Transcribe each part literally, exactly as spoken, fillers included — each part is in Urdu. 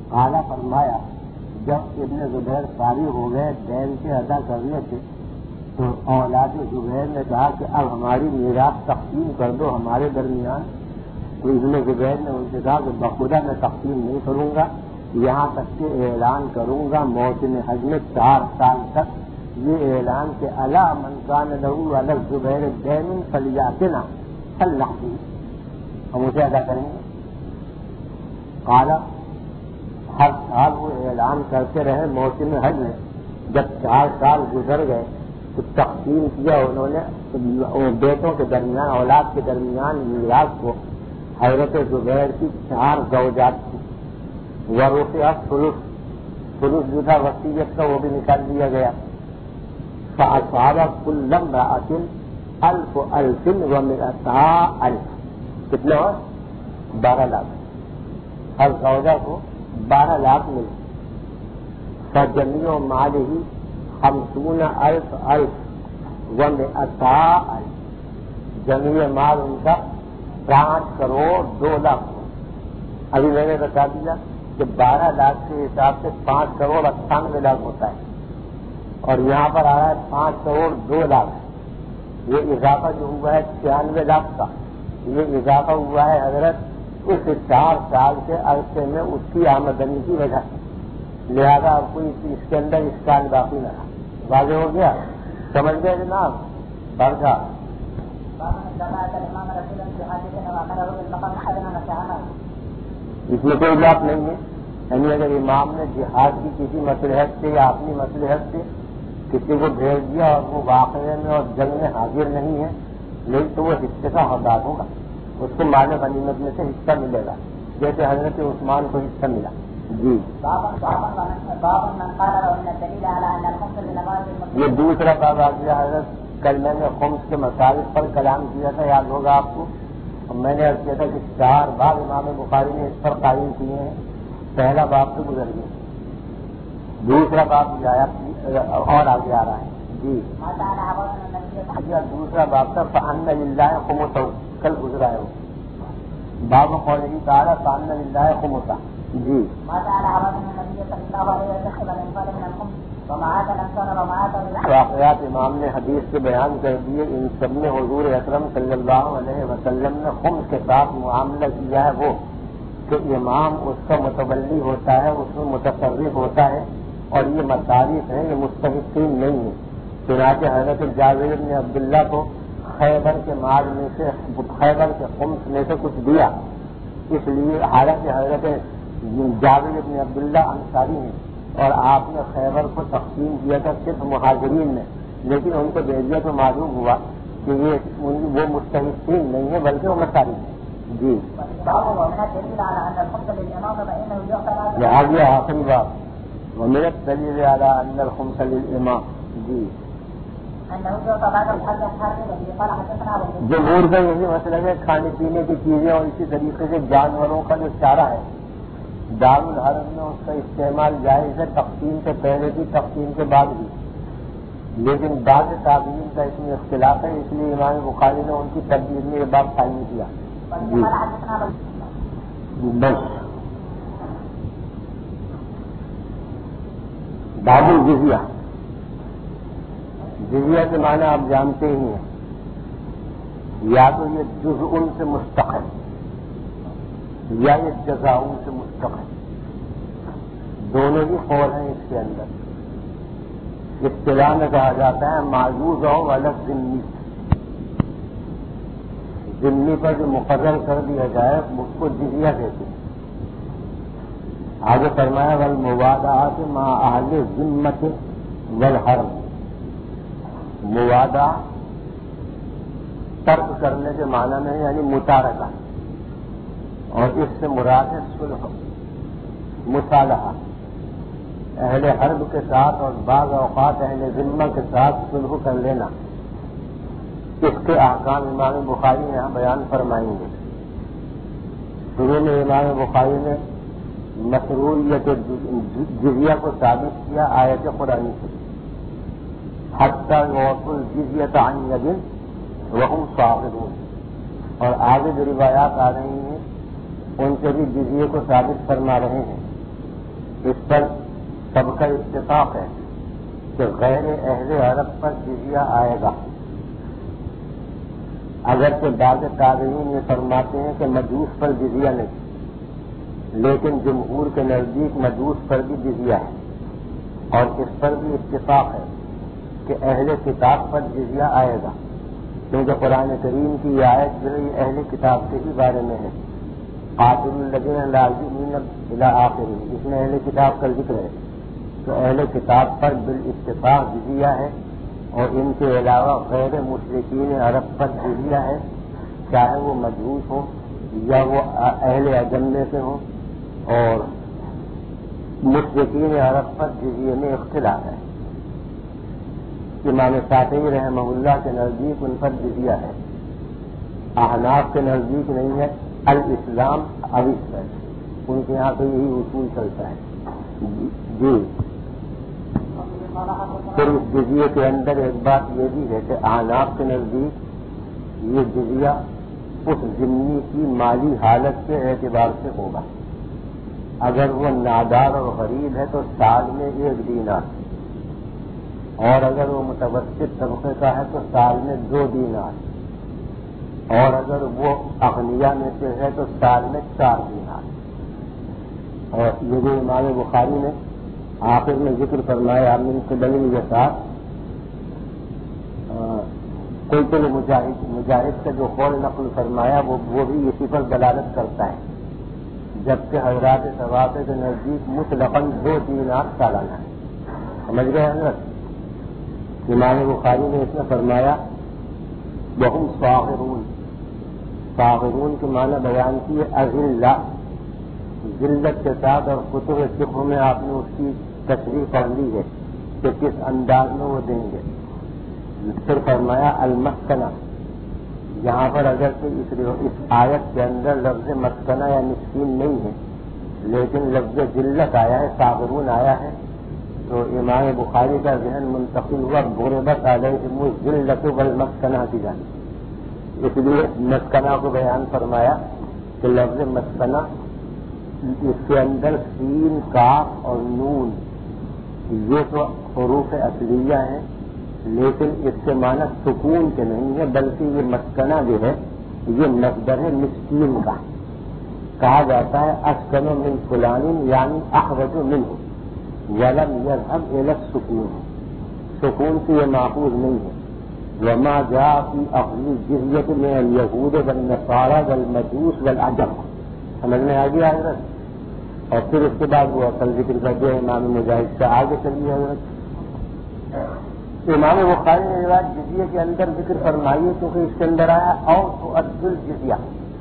اعلیٰ فرمایا جب ابن زبیر فارغ ہو گئے دین سے ادا کرنے سے تو اولاد زبیر نے کہا کہ اب ہماری میراث تقسیم کر دو ہمارے درمیان. تو ابن زبیر نے ان سے کہا کہ بخدا میں تقسیم نہیں کروں گا, یہاں تک کہ اعلان کروں گا موسم حج میں چار سال تک یہ اعلان کہ الا من کان لہو علی الزبیر دین فلیاتنا فلنقضی, ہم اسے ادا کریں گے. قال ہر سال وہ اعلان کرتے رہے موسم حج میں. جب چار سال گزر گئے تو تقسیم کیا انہوں نے بیٹوں کے درمیان اولاد کے درمیان میراث کو. حضرت زبیر کی چار زوجات تھی. ورثہ ثلث, ثلث جو تھا وصیت کا وہ بھی نکال دیا گیا. فأصاب كل امرأة ألف ألف ومئتا ألف, کتنے ہو بارہ لاکھ. ہر زوجہ کو بارہ لاکھ ملے. فجمیع مالہ خمسون الف الف ومئتا الف, جمیع مال ان کا پانچ کروڑ دو لاکھ. ابھی میں نے بتا دیا کہ بارہ لاکھ کے حساب سے پانچ کروڑ اٹھانوے لاکھ ہوتا ہے, اور یہاں پر آ رہا ہے پانچ کروڑ دو لاکھ. یہ اضافہ جو ہوا ہے چھیانوے لاکھ کا, یہ اضافہ ہوا ہے حضرت اس چار سال کے عرصے میں اس کی آمدنی کی وجہ سے. لہذا اب کوئی اس کے اندر اشکال باقی نہ رہا. واضح ہو گیا, سمجھ گئے جناب. برکھا اس میں کوئی بات نہیں ہے. یعنی اگر امام نے جہاد کی کسی مصلحت سے یا اپنی مصلحت سے کسی کو بھیج دیا اور وہ واقعے میں اور جنگ میں حاضر نہیں ہے, لیکن تو وہ حصے کا حقدار ہوگا, اس کو مال غنیمت میں سے حصہ ملے گا جیسے حضرت عثمان کو حصہ ملا. جی یہ دوسرا باب آ گیا حضرت. کل میں نے خمس کے مسائل پر کلام کیا تھا, یاد ہوگا آپ کو. میں نے کیا تھا کہ چار باب امام بخاری نے اس پر قائم کیے ہیں. پہلا باب تو گزر گیا, دوسرا باب اور آگے آ رہا ہے. جی دوسرا باب تھا فأن للہ خمسہ, کل گزرا ہے وہ باب قوله تعالی فأن للہ خمسہ. جی واقعات امام نے حدیث کے بیان کر دیے. ان سب میں حضور اکرم صلی اللہ علیہ وسلم نے خمس کے ساتھ معاملہ کیا ہے وہ کہ امام اس کا متولی ہوتا ہے, اس میں متصرف ہوتا ہے, اور یہ مصارف ہیں, یہ مستحقین نہیں ہیں. چنانچہ حضرت جابر بن عبداللہ کو خیبر کے مال میں سے خیبر کے خمس میں سے کچھ دیا, اس لیے حالانکہ حضرت جابر بن عبداللہ انصاری ہیں اور آپ نے خیبر کو تقسیم کیا تھا صرف مہاجرین میں, لیکن ان کو دے دیا تو معلوم ہوا کہ یہ وہ مستحقین نہیں ہے بلکہ وہ مصارف ہیں. جی آگے آخری بات ومیرت دلیل علی ان الخمس للامام. جی جمہور کا یہی مسئلہ ہے کھانے پینے کی چیزیں اور اسی طریقے سے جانوروں کا جو چارہ ہے دار الحرم میں اس کا استعمال جائز ہے, تقسیم سے پہلے بھی تقسیم کے بعد بھی, لیکن بعض تعبیر کا اس میں اختلاف ہے, اس لیے امام بخاری نے ان کی تدبیر میں یہ بات قائم کیا. جی بس باب الجزیہ. جزیہ کے معنی آپ جانتے ہی ہیں, یا تو یہ جزء سے مستقل یا یہ جزاؤں سے مستقل, دونوں ہی قول ہیں اس کے اندر. اصطلاح میں کہا جاتا ہے معجوز اور الگ ذمہ, ذمہ پر جو مقرر کر دیا جائے اس کو جزیہ کہتے ہیں. آگے فرمایا والموادعات مع اہل ذمت والحرم. موادع ترک کرنے کے معنی میں یعنی متارکہ, اور اس سے مراد ہے صلح مصالحہ. اہل حرب کے ساتھ اور بعض اوقات اہل ذمہ کے ساتھ صلح کر لینا, اس کے احکام امام بخاری یہاں بیان فرمائیں گے. شروع میں امام بخاری نے مشروعیت جزیہ کو ثابت کیا آیت قرآنی سے, حتی یعطوا الجزیۃ عن ید وہم صاغرون, اور آگے جو روایات آ رہی ہیں ان سے بھی جزیے کو ثابت فرما رہے ہیں. اس پر سب کا اتفاق ہے کہ غیر اہل عرب پر جزیہ آئے گا، اگرچہ بعض تابعین یہ فرماتے ہیں کہ مجوس پر جزیہ نہیں، لیکن جمہور کے نزدیک مجوس پر بھی جزیہ ہے، اور اس پر بھی اتفاق ہے کہ اہل کتاب پر جزیہ آئے گا، کیونکہ قرآن کریم کی یہ آیت جو ہے یہ اہل کتاب کے ہی بارے میں ہے، قاتل الذین لا یؤمنون الی آخر، اس میں اہل کتاب کا ذکر ہے، تو اہل کتاب پر بالاتفاق جزیہ ہے، اور ان کے علاوہ غیر مشرکین عرب پر جزیہ ہے، چاہے وہ مجوس ہوں یا وہ اہل عجم میں سے ہوں، اور مشرکین عرب پر جزیے میں اختلاف ہے۔ امام شافعی رحمہ اللہ کے نزدیک ان پر جزیہ ہے، احناف کے نزدیک نہیں ہے، الاسلام اوس ہے، ان کے یہاں تو یہی اصول چلتا ہے۔ جی پھر اس جزیے کے اندر ایک بات یہ بھی ہے کہ احناف کے نزدیک یہ جزیہ اس ذمہ کی مالی حالت کے اعتبار سے ہوگا، اگر وہ نادار اور غریب ہے تو سال میں ایک دینار، اور اگر وہ متوسط طبقے کا ہے تو سال میں دو دینار، اور اگر وہ اغنیاء میں سے ہے تو سال میں چار دینار۔ اور یہ جو امام بخاری نے آخر میں ذکر فرمایا من قبل الیسار، کوئی تو مجاہد مجاہد کا جو قول نقل فرمایا وہ وہ بھی اسی پر دلالت کرتا ہے، جبکہ حضرات ثواب کے نزدیک مطلقاً دو دینار سالانہ ہے۔ سمجھ گئے حضرت؟ امام بخاری نے اس میں فرمایا وہم صاغرون، صاغرون کے معنی بیان کیے اذلہ، ذلت کے ساتھ، اور کتب فقہ میں آپ نے اس کی تشریح کر لی ہے کہ کس انداز میں وہ دیں گے۔ پھر فرمایا المسکنہ، یہاں پر اگر کہ اس, اس آیت کے اندر لفظ مسکنہ یا مسکین نہیں ہے، لیکن لفظ ذلت آیا ہے، صاغرون آیا ہے، تو امام بخاری کا ذہن منتقل ہوا غربت علیہم الذلۃ والمسکنہ کی جانب، اس لیے مسکنہ کو بیان فرمایا کہ لفظ مسکنہ اس کے اندر سین، کاف اور نون یہ تو حروف اصلیہ ہیں، لیکن اس کے معنی سکون کے نہیں ہے، بلکہ یہ مسکنہ جو ہے یہ مصدر ہے مسکین کا، کہا جاتا ہے اسکن من فلان یعنی اخرج منہ ولم یذهب الی السکون، سکون سے یہ ماخوذ نہیں ہے۔ وما جاء فی اخذ الجزیۃ من الیہود والنصارى والمجوس والعجم، سمجھ میں آ گیا حضرت؟ اور پھر اس کے بعد وہ اصل ذکر کر دیا امام مجاہد سے، آگے چلیے حضرت۔ امام بخاری نے روایت جزیے کے اندر ذکر فرمائی ہے کیونکہ اس کے اندر آیا اور تؤدوا الجزیہ،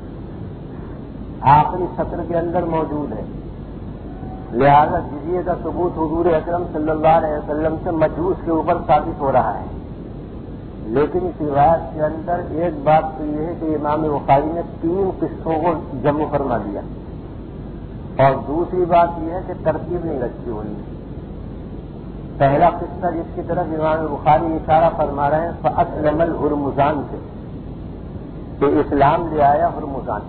آخری سطر کے اندر موجود ہے، لہذا جزیے کا ثبوت حضور اکرم صلی اللہ علیہ وسلم سے مجوس کے اوپر ثابت ہو رہا ہے، لیکن اس روایت کے اندر ایک بات تو یہ ہے کہ امام بخاری نے تین قصوں کو جمع فرما دیا، اور دوسری بات یہ ہے کہ ترتیب نہیں رکھی ہوئی۔ پہلا قصہ جس کی طرف امام بخاری اشارہ فرما رہے ہیں فأسلم الہرمزان سے، کہ اسلام لے آیا ہرمزان،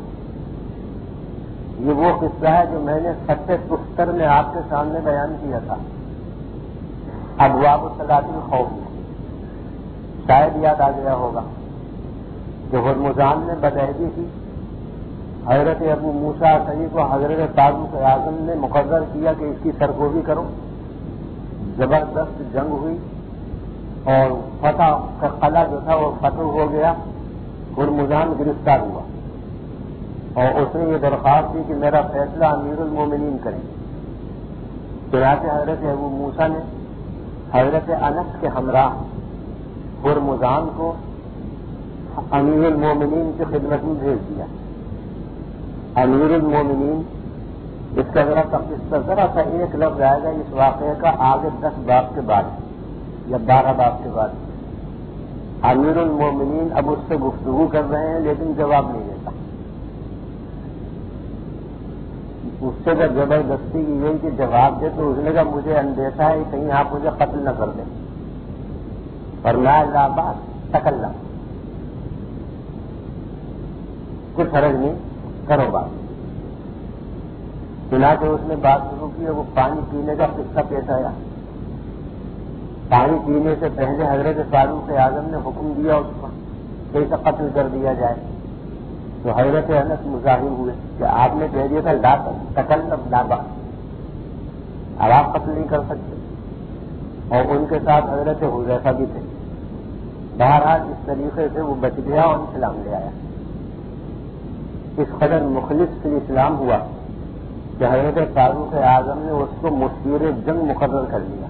یہ وہ قصہ ہے جو میں نے فتح تستر میں آپ کے سامنے بیان کیا تھا، ابواب صلاۃ الخوف میں، شاید یاد آ گیا ہوگا کہ ہرمزان نے بدعہدی کی، حضرت ابو موسیٰ اشعری کو حضرت فاروق اعظم نے مقرر کیا کہ اس کی سرگوبی کرو، زبردست جنگ ہوئی اور فتح کا قلعہ جو تھا وہ فتح ہو گیا، ہرمزان گرفتار ہوا، اور اس نے یہ درخواست کی کہ میرا فیصلہ امیر المومنین کریں، چنانچہ حضرت ابو موسیٰ نے حضرت انس کے ہمراہ ہرمزان کو امیر المومنین کی خدمت میں بھیج دیا۔ امیر المومنین اس کا ذرا قصہ ذرا سا ایک لفظ آئے گا اس واقعے کا آگے دس باب کے بعد یا بارہ باب کے بعد۔ امیر المومنین اب اس سے گفتگو کر رہے ہیں لیکن جواب نہیں دیتا، اس سے جب زبردستی کی گئی کہ جواب دے تو اس نے کہا مجھے اندیشہ ہے کہیں آپ مجھے قتل نہ کر دیں، فرمایا لا بات تکلم، کچھ حرج نہیں، کرو بات۔ چنانچہ اس نے بات شروع کی ہوتی ہے وہ پانی پینے کا قصہ پیش آیا. پانی پینے سے پہلے حضرت فاروق اعظم نے حکم دیا اس کو کہ اسے قتل کر دیا جائے. تو حضرت انس مظاہر ہوئے کہ آپ نے کہہ دیا تھا لا تکلم لا بأس، اب آپ قتل نہیں کر سکتے. اور ان کے ساتھ حضرت حذیفہ بھی تھے. بہرحال اس طریقے سے وہ بچ گیا اور اسلام لے آیا. اس قدر مخلص سے اسلام ہوا کہ حضرت فاروق اعظم نے اس کو مشیر جنگ مقرر کر لیا.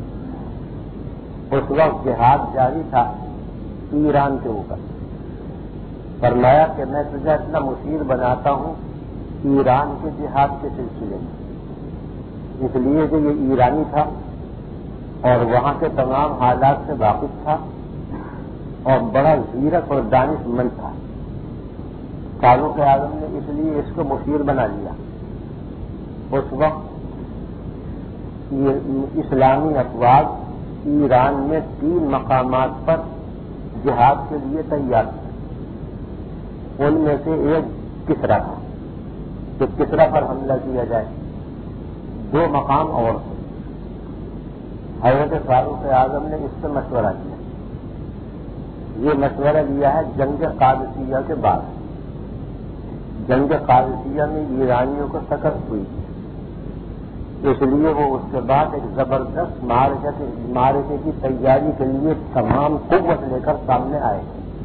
اس وقت جہاد جاری تھا ایران کے اوپر. فرمایا کہ میں تجھے اتنا مشیر بناتا ہوں ایران کے جہاد کے سلسلے میں، اس لیے کہ یہ ایرانی تھا اور وہاں کے تمام حالات سے واقف تھا اور بڑا زیرک اور دانش مند تھا. فاروق اعظم نے اس لیے اس کو مشیر بنا لیا. اس وقت اسلامی افواج ایران میں تین مقامات پر جہاد کے لیے تیار تھے. ان میں سے ایک کسرا تھا کہ کسرا پر حملہ کیا جائے. دو مقام اور تھے. حضرت فاروق اعظم نے اس سے مشورہ کیا. یہ مشورہ لیا ہے جنگ قادسیہ کے بعد. جنگ قادسیہ میں ایرانیوں کو شکست ہوئی، اس لیے وہ اس کے بعد ایک زبردست معرکے کی تیاری کے لیے تمام قوت لے کر سامنے آئے.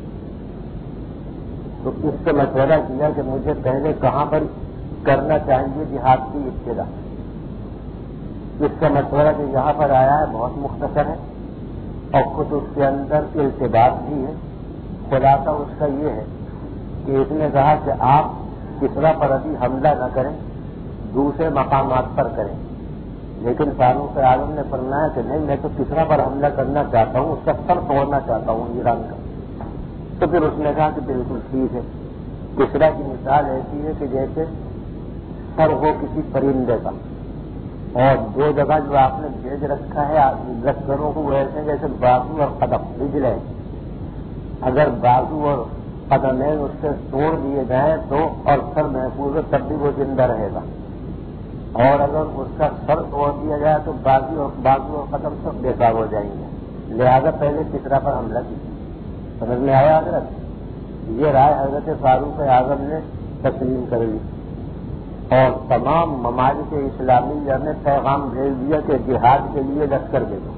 تو اس سے مشورہ کیا کہ مجھے پہلے کہاں پر کرنا چاہیے جہاد کی ابتدا. اس کا مشورہ جو یہاں پر آیا ہے بہت مختصر ہے اور خود اس کے اندر التباس بھی ہے. خلاصہ اس کا یہ ہے کہ اس نے کہا کہ آپ کسرا پر ابھی حملہ نہ کریں، دوسرے مقامات پر کریں. لیکن فاروق اعظم نے فرمایا کہ نہیں، میں تو کسرا پر حملہ کرنا چاہتا ہوں، اس کا سر توڑنا چاہتا ہوں ایران کا. تو پھر اس نے کہا کہ بالکل ٹھیک ہے. کسرا کی مثال ایسی ہے کہ جیسے سر ہو کسی پرندے کا اور دو جگہ جو آپ نے بھیج رکھا ہے لشکروں کو ایسے جیسے بازو اور قدم بجلے. اگر بازو اور قدمین اس سے توڑ دیے جائیں تو اور سر محفوظ ہو تب بھی وہ زندہ رہے گا، اور اگر اس کا سر توڑ دیا جائے تو بازو اور بازو اور قدم سب بیکار ہو جائیں گے. لہذا پہلے کسرا پر حملہ کی. سمجھ میں آیا حضرت؟ یہ رائے حضرت فاروق اعظم نے تسلیم کر لی اور تمام ممالک اسلامیہ نے پیغام بھیج دیا کہ جہاد کے لیے لشکر بھیجو.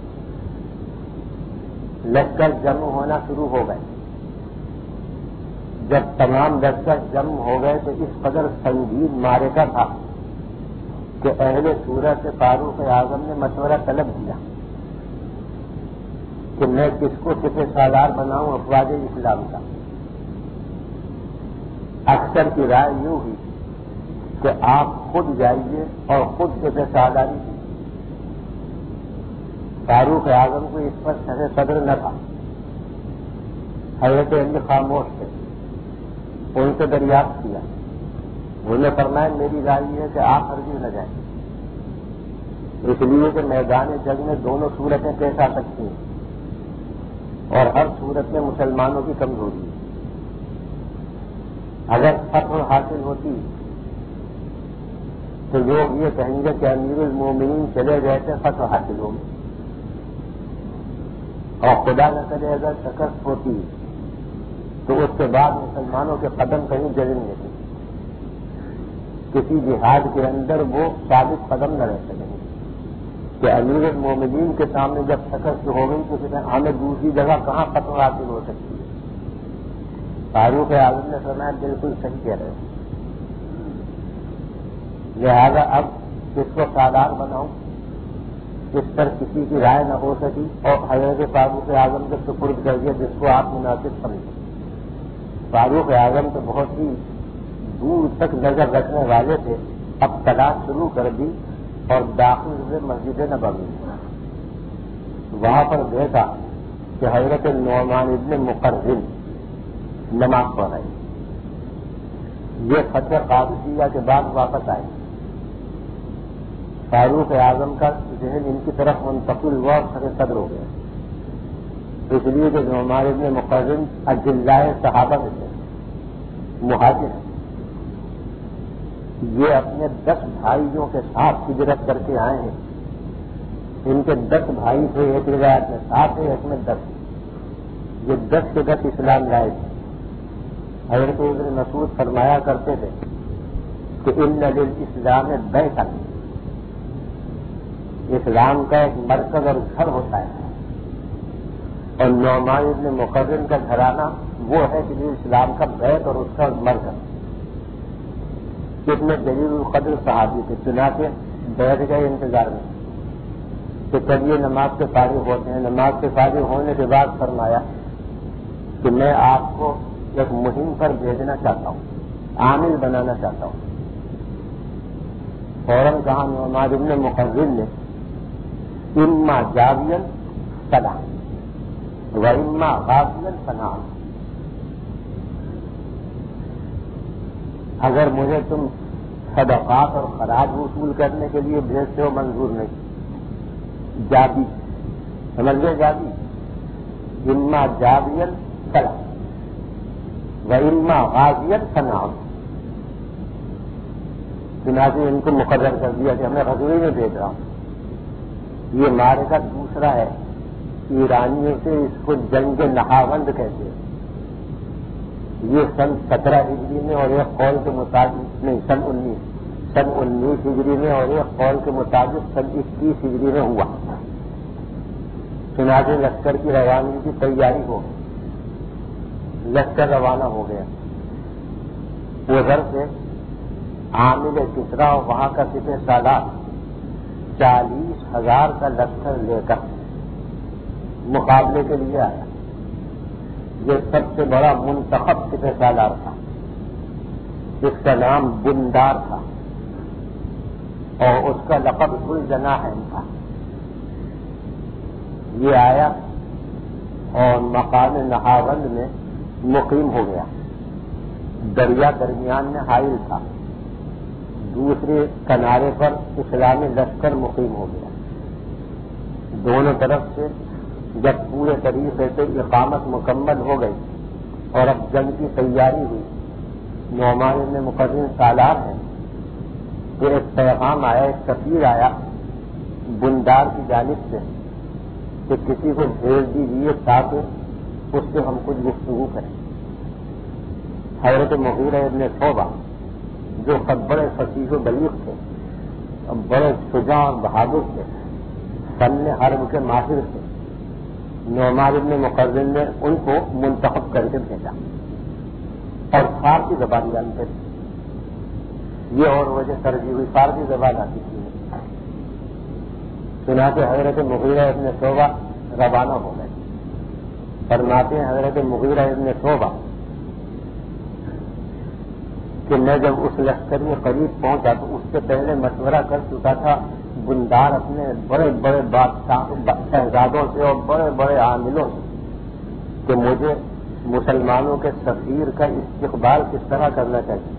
لشکر جمع ہونا شروع ہو گئے. جب تمام لشکر جمع ہو گئے تو اس قدر سنگین معرکہ تھا کہ اہل سورہ سے فاروق اعظم نے مشورہ طلب کیا کہ میں کس کو سپہ سالار بناؤں افواج اسلام کا. اکثر کی رائے یوں ہوئی کہ آپ خود جائیے اور خود سپہ سالاری کی. فاروق اعظم کو اس پر شرح صدر نہ تھا. حضرت علی خاموش تھے. ان سے دریافت کیا. انہوں نے فرمایا میری رائے یہ ہے کہ آپ ہرگز نہ جائیں، اس لیے کہ میدان جنگ میں دونوں صورتیں پیش آ سکتی ہیں اور ہر صورت میں مسلمانوں کی کمزوری ہے. اگر فتح حاصل ہوتی تو لوگ یہ کہیں گے کہ امیر المومنین چلے گئے تھے، فتح حاصل ہوگی. اور خدا نہ کرے اگر شکست ہوتی تو اس کے بعد مسلمانوں کے قدم کہیں جلیں گے. کسی جہاد کے اندر وہ ثابت قدم نہ رہ سکیں گے کہ امیر المومنین کے سامنے جب شکست ہو گئی تو پھر ہمیں دوسری جگہ کہاں فتح حاصل ہو سکتی ہے. فاروق اعظم نے فرمایا بالکل صحیح کہہ رہے ہیں. لہذا اب کس کو سالار بناؤں، اس پر کسی کی رائے نہ ہو سکی اور حضرت فاروق اعظم کے سپرد کر دیا جس کو آپ مناسب سمجھیں. فاروق اعظم تو بہت ہی دور تک نظر رکھنے والے تھے. اب تلاش شروع کر دی اور داخل ہوئے مسجد نبوی. وہاں پر دیکھا کہ حضرت نعمان ابن مقرن نماز پڑھ رہے. یہ فتح قادسیہ کے بعد واپس آئے. فاروق اعظم کا ذہن ان کی طرف منتقل ہوا اور سر صدر ہو گیا. اس لیے کہ نعمان ابن مقرن اجلاء صحابہ میں تھے، مہاجر ہیں. یہ اپنے دس بھائیوں کے ساتھ ہجرت کر کے آئے ہیں. ان کے دس بھائی تھے، ایک روایت میں سات ہے، ایک میں دس. یہ دس کے دس اسلام لائے تھے. حضرت ابن مسعود فرمایا کرتے تھے کہ ان للاسلام بیتن، اسلام کا ایک مرکز اور گھر ہوتا ہے، اور نعمان ابن مقرن کا گھرانہ وہ ہے کہ جو اسلام کا بیت اور اس کا مرکز. کتنے جلیل القدر صحابی تھے، چنانچہ بیٹھ گئے انتظار میں کہ چلیے نماز سے فارغ ہوتے ہیں. نماز سے فارغ ہونے کے بعد فرمایا کہ میں آپ کو ایک مہم پر بھیجنا چاہتا ہوں، عامل بنانا چاہتا ہوں. فوراً کہا نعمان ابن مقرن نے اما جاوین سلام و اما غازین سلام. اگر مجھے تم صدقات اور خراج وصول کرنے کے لیے بھیجتے ہو منظور نہیں. جابی سمجھ گئے؟ جابی اما جابین سلام و اما غازین سلام. چنانچہ ان کو مقرر کر دیا کہ ہمیں غزوے میں بھیج رہا ہوں. یہ معرکہ دوسرا ہے، ایرانیوں سے اس کو جنگ نہاوند کہتے ہیں. یہ سن سترہ ہجری میں اور ایک قول کے مطابق نہیں سن انیس سن انیس ہجری میں اور ایک قول کے مطابق سن اکیس ہجری میں ہوا. چنانچہ لشکر کی روانگی کی تیاری ہو، لشکر روانہ ہو گیا. ادھر سے عامل کسرا اور وہاں کا سپہ سالار چالیس ہزار کا لشکر لے کر مقابلے کے لیے آیا. یہ سب سے بڑا منتخب سپہ سالار تھا، جس کا نام بندار تھا اور اس کا لقب ذوالجناحین تھا. یہ آیا اور مقام نہاوند میں مقیم ہو گیا. دریا درمیان میں حائل تھا، دوسرے کنارے پر اسلامی لشکر مقیم ہو گیا. دونوں طرف سے جب پورے طریقے سے اقامت مکمل ہو گئی اور اب جنگ کی تیاری ہوئی، نعمان بن مقرن سالار ہیں تو ایک پیغام آیا، ایک سفیر آیا بندار کی جانب سے کہ کسی کو بھیج دیجیے تاکہ اس سے ہم کچھ گفتگو کریں. حضرت مغیرہ ابن شعبہ جو سب بڑے فصیح و بلیغ تھے، بڑے شجاع اور بہادر تھے، فن حرب کے ماہر تھے، نعمان بن مقرن نے ان کو منتخب کر کے بھیجا اور فارسی زبان جانتے تھے. یہ اور وجہ ترجیح ہوئی، فارسی زبان آتی تھی. چنانچہ حضرت مغیرہ ابن شعبہ روانہ ہو گئے. فرماتے ہیں حضرت مغیرہ ابن شعبہ کہ میں جب اس لشکر میں قریب پہنچا تو اس سے پہلے مشورہ کر چکا تھا بندار اپنے بڑے بڑے بادشاہ شہزادوں سے اور بڑے بڑے عاملوں سے کہ مجھے مسلمانوں کے سفیر کا استقبال کس طرح کرنا چاہیے.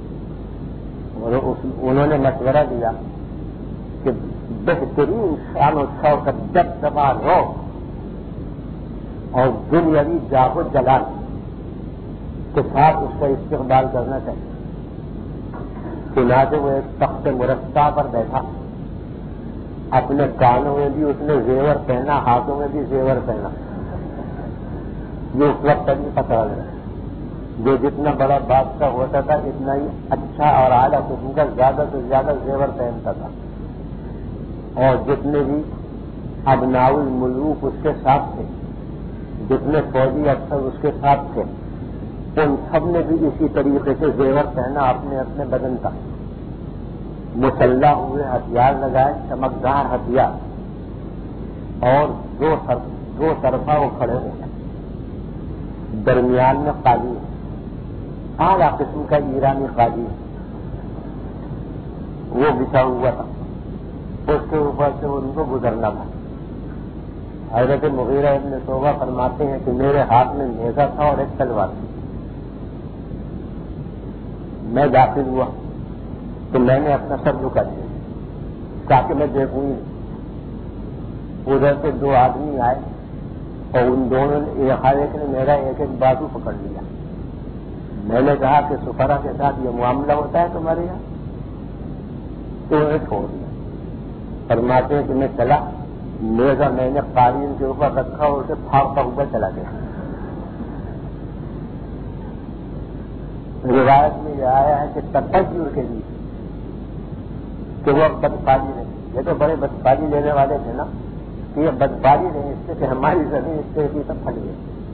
انہوں نے مشورہ دیا کہ بہترین شان و شوکت جب دبا ہو اور دنیاوی جاہ و جلال کے ساتھ اس کا استقبال کرنا چاہیے. چنانچہ وہ ایک تخت مرصع پر بیٹھا، اپنے کانوں میں بھی اس نے زیور پہنا، ہاتھوں میں بھی زیور پہنا. یہ اس وقت تک پتا ہے جو جتنا بڑا بادشاہ ہوتا تھا اتنا ہی اچھا اور اعلیٰ قسم کا زیادہ سے زیادہ زیور پہنتا تھا. اور جتنے بھی ابناء الملوک اس کے ساتھ تھے، جتنے فوجی افسر اس کے ساتھ تھے، ان سب نے بھی اسی طریقے سے زیور پہنا اپنے اپنے بدن کا. مسلح ہوئے، ہتھیار لگائے، چمکدار ہتھیار، اور دو سر دو طرفہ وہ کھڑے ہو گئے. درمیان میں قاضی، اعلیٰ قسم کا ایرانی قاضی وہ بچھا ہوا تھا، اس کے اوپر سے ان کو گزرنا تھا. حضرت مغیرہ ابن شعبہ فرماتے ہیں کہ میرے ہاتھ میں نیزہ تھا اور ایک تلوار تھی. میں داخل ہوا تو میں نے اپنا سر جھکا دیا تاکہ میں دیکھوں گی. ادھر سے دو آدمی آئے اور ان دونوں نے ہر ایک نے میرا ایک ایک بازو پکڑ لیا. میں نے کہا کہ سفرا کے ساتھ یہ معاملہ ہوتا ہے تمہارے یہاں؟ تو انہیں چھوڑ دیا. فرماتے ہیں کہ میں چلا, نیزا میں نے قالین کے اوپر رکھا اور اسے پھاڑتا ہوا چلا گیا. روایت میں یہ آیا ہے کہ تفجر کے لیے کہ وہ اب بدفالی نہیں. یہ تو بڑے بدفالی لینے والے تھے نا, کہ یہ بدفالی نہیں, اس سے کہ ہماری زمین اس سے بھی سب پھٹ گئی.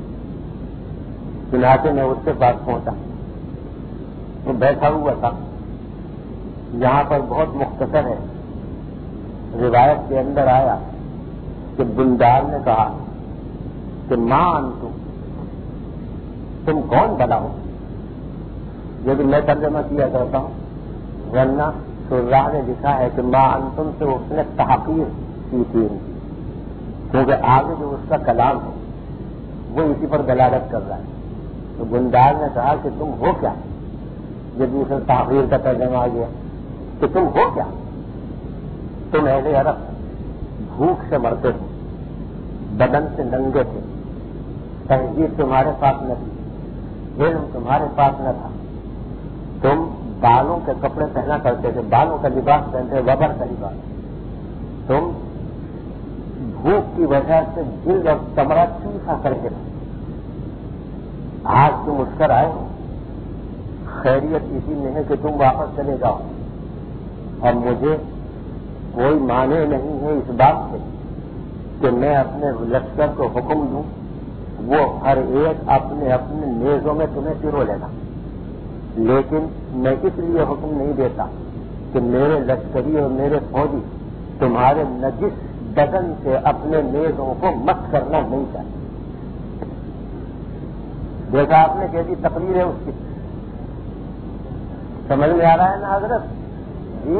چنانچہ میں اس کے پاس پہنچا, وہ بیٹھا ہوا تھا. یہاں پر بہت مختصر ہے, روایت کے اندر آیا کہ بندار نے کہا کہ ماں انتم, تم کون بنا ہو. یہ بھی میں ترجمہ کیا کرتا ہوں, ورنہ شراح نے لکھا ہے کہ ماں انتم سے اس نے تحقیر کی تھی ان کی, کیونکہ آگے جو اس کا کلام ہے وہ اسی پر دلالت کر رہا ہے. تو بندار نے کہا کہ تم ہو کیا. یہ دوسرے تحقیر کا ترجمہ آ گیا کہ تم ہو کیا. تم اہل عرب بھوک سے مرتے تھے, بدن سے ننگے تھے, تہذیب تمہارے پاس نہ تھی, علم تمہارے پاس نہ تھا, تم بالوں کے کپڑے پہنا کرتے تھے, بالوں کا لباس پہنتے, وبر کا لباس. تم بھوک کی وجہ سے جلد اور کمرہ چوسا کر کے تھے. آج تم مسکر آئے ہو, خیریت اسی میں ہے کہ تم واپس چلے جاؤ, اور مجھے کوئی معنی نہیں ہے اس بات سے کہ میں اپنے لشکر کو حکم دوں, وہ ہر ایک اپنے اپنے نیزوں میں تمہیں پرو لینا. لیکن میں اس لیے حکم نہیں دیتا کہ میرے لشکری اور میرے فوجی تمہارے نجس بدن سے اپنے نیزوں کو مت کرنا نہیں چاہتے. دیکھا آپ نے کیسی تقریر ہے اس کی, سمجھ میں آ رہا ہے نا حضرت جی.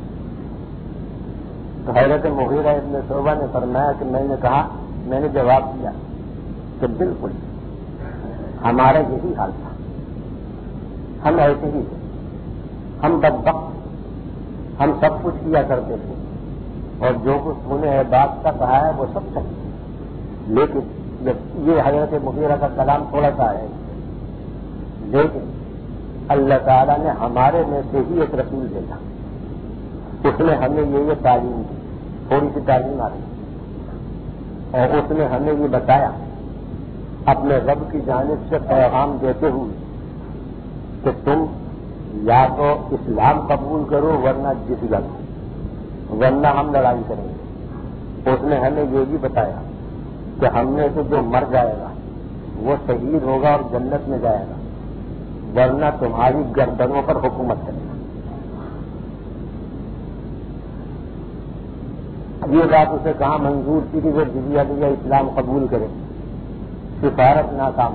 تو حضرت مغیرہ ابن شعبہ نے فرمایا کہ میں نے کہا, میں نے جواب دیا کہ بالکل ہمارا یہی حال تھا, ہم ایسے ہی تھے, ہم بدبخت, ہم سب کچھ کیا کرتے تھے, اور جو کچھ انہیں ہے بات کا کہا ہے وہ سب صحیح. لیکن یہ حضرت مغیرہ کا کلام تھوڑا سا ہے, لیکن اللہ تعالیٰ نے ہمارے میں سے ہی ایک رسول بھیجا, اس نے ہمیں یہ یہ تعلیم دی, تھوڑی سی تعلیم آ رہی, اور اس نے ہمیں یہ بتایا اپنے رب کی جانب سے پیغام دیتے ہوئے کہ تم یا تو اسلام قبول کرو ورنہ جزیہ دو, ورنہ ہم لڑائی کریں گے. اس نے ہمیں یہ بھی بتایا کہ ہم میں سے جو مر جائے گا وہ شہید ہوگا اور جنت میں جائے گا, ورنہ تمہاری گردنوں پر حکومت کرے گا. یہ بات اسے کہاں منظور تھی کہ وہ جزیہ دیا اسلام قبول کرے, سفارت ناکام.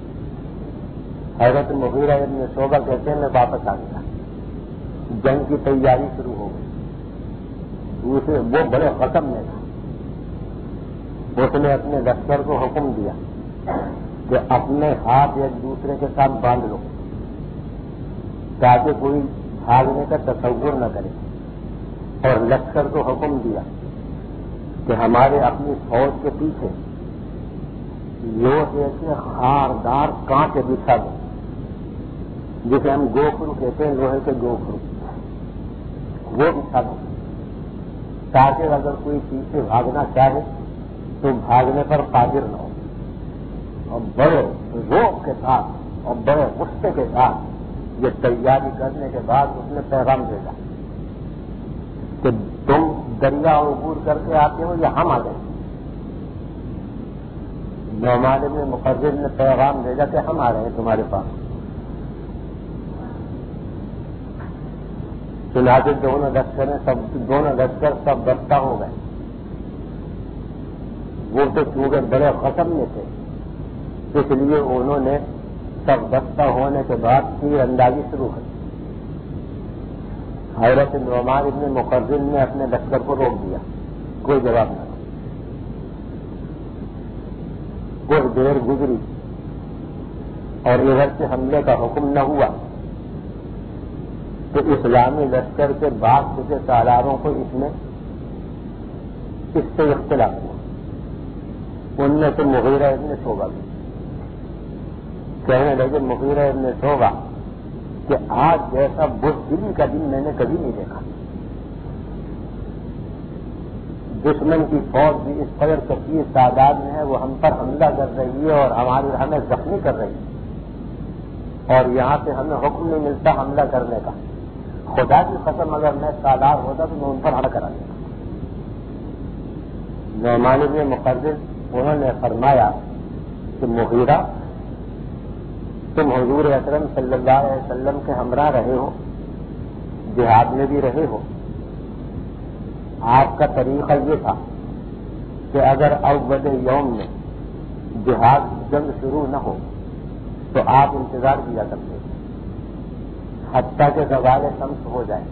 حضرت مغیرہ ابن شعبہ کہتے ہیں میں واپس آ گیا, جنگ کی تیاری شروع ہو گئی. دوسرے وہ بڑے غضب میں تھا, اس نے اپنے لشکر کو حکم دیا کہ اپنے ہاتھ ایک دوسرے کے ساتھ باندھ لو تاکہ کوئی بھاگنے کا تصور نہ کرے, اور لشکر کو حکم دیا کہ ہمارے اپنی فوج کے پیچھے لوہے کے خاردار کانٹے بچھا دو, جسے ہم گوکھرو کہتے ہیں, لوہے کے گوکھرو, وہ بچھا دو تاکہ اگر کوئی پیچھے بھاگنا چاہے تو بھاگنے پر قادر نہ ہو. اور بڑے روک کے ساتھ اور بڑے غصے کے ساتھ یہ تیاری کرنے کے بعد اس نے پیغام بھیجا کہ تم دریا عبور کر کے آتے ہو یا ہم آ گئے. نعمان بن مقرر نے پیغام بھیجا کہ ہم آ رہے ہیں تمہارے پاس. چنانچہ دونوں لشکر سب دونوں لشکر سب دستہ ہو گئے. وہ تو چونکہ بڑے قسم میں تھے اس لیے انہوں نے سب دستہ ہونے کے بعد تیر اندازی شروع کر. حضرت نعمان ابن مقرر نے اپنے لشکر کو روک دیا, کوئی جواب نہ. کچھ دیر گزری اور ادھر سے حملے کا حکم نہ ہوا تو اسلامی لشکر کے بعض کے سالاروں کو اس میں اس سے اختلاف ہوا. ان میں سے مغیرہ ابن شعبہ بھی کہنے لگے, مغیرہ ابن شعبہ کہ آج جیسا بزدلی کا دن میں نے کبھی نہیں دیکھا. دشمن کی فوج بھی اس قدر کثیر تعداد میں ہے، وہ ہم پر حملہ کر رہی ہے اور ہماری ہمیں زخمی کر رہی ہے، اور یہاں سے ہمیں حکم نہیں ملتا حملہ کرنے کا۔ خدا کی قسم اگر میں سالار ہوتا تو میں ان پر حملہ کرا دیتا۔ نعمان بن مقرر انہوں نے فرمایا کہ مغیرہ، تم حضور اکرم صلی اللہ علیہ وسلم کے ہمراہ رہے ہو، جہاد میں بھی رہے ہو، آپ کا طریقہ یہ تھا کہ اگر اول یوم میں جہاد جنگ شروع نہ ہو تو آپ انتظار کیا کرتے حتیٰ کہ زوال شمس ہو جائے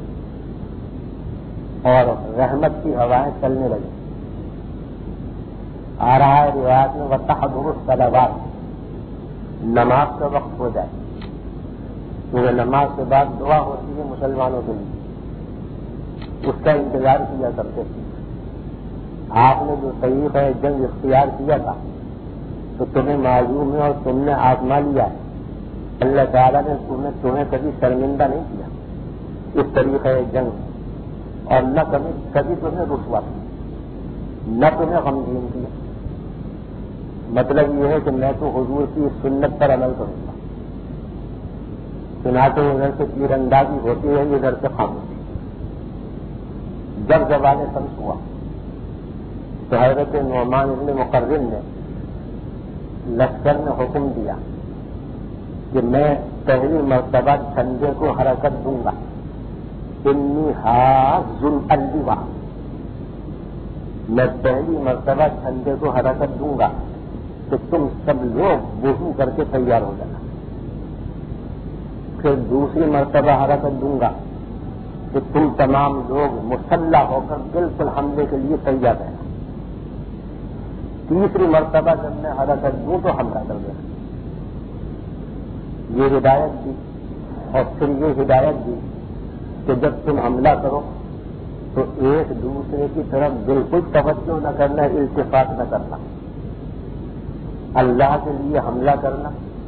اور رحمت کی ہوائیں چلنے لگیں۔ آ رہا ہے روایت میں وتحضر الصلوات، نماز کا وقت ہو جائے، کیونکہ نماز کے بعد دعا ہوتی ہے مسلمانوں کے لیے، اس کا انتظار کیا کرتے تھے۔ آپ نے جو طریقہ جنگ اختیار کیا تھا تو تمہیں معلوم ہے اور تم نے آزما لیا ہے، اللہ تعالیٰ نے تمہیں تمہیں کبھی شرمندہ نہیں کیا اس طریقہ جنگ، اور نہ کبھی کبھی تمہیں رسوا کیا، نہ تمہیں غمگین کیا۔ مطلب یہ ہے کہ میں تو حضور کی اس سنت پر عمل کروں گا، چنانچہ ادھر سے تیر اندازی ہوتی ہے ادھر سے خاموشی۔ جب زوال شمس ہوا تو حضرت نعمان بن مقرر نے لشکر میں حکم دیا کہ میں پہلی مرتبہ جھنڈے کو حرکت دوں گا، انی حاض اللواء، میں پہلی مرتبہ جھنڈے کو حرکت دوں گا کہ تم سب لوگ وضو کر کے تیار ہو جانا۔ پھر دوسری مرتبہ حرکت دوں گا کہ تم تمام لوگ مسلح ہو کر بالکل حملے کے لیے تیار رہنا۔ تیسری مرتبہ جب میں حرکت دوں تو حملہ کر دینا۔ یہ ہدایت دی، اور پھر یہ ہدایت دی کہ جب تم حملہ کرو تو ایک دوسرے کی طرف بالکل توجہ نہ کرنا، التفات نہ کرنا، اللہ کے لیے حملہ کرنا،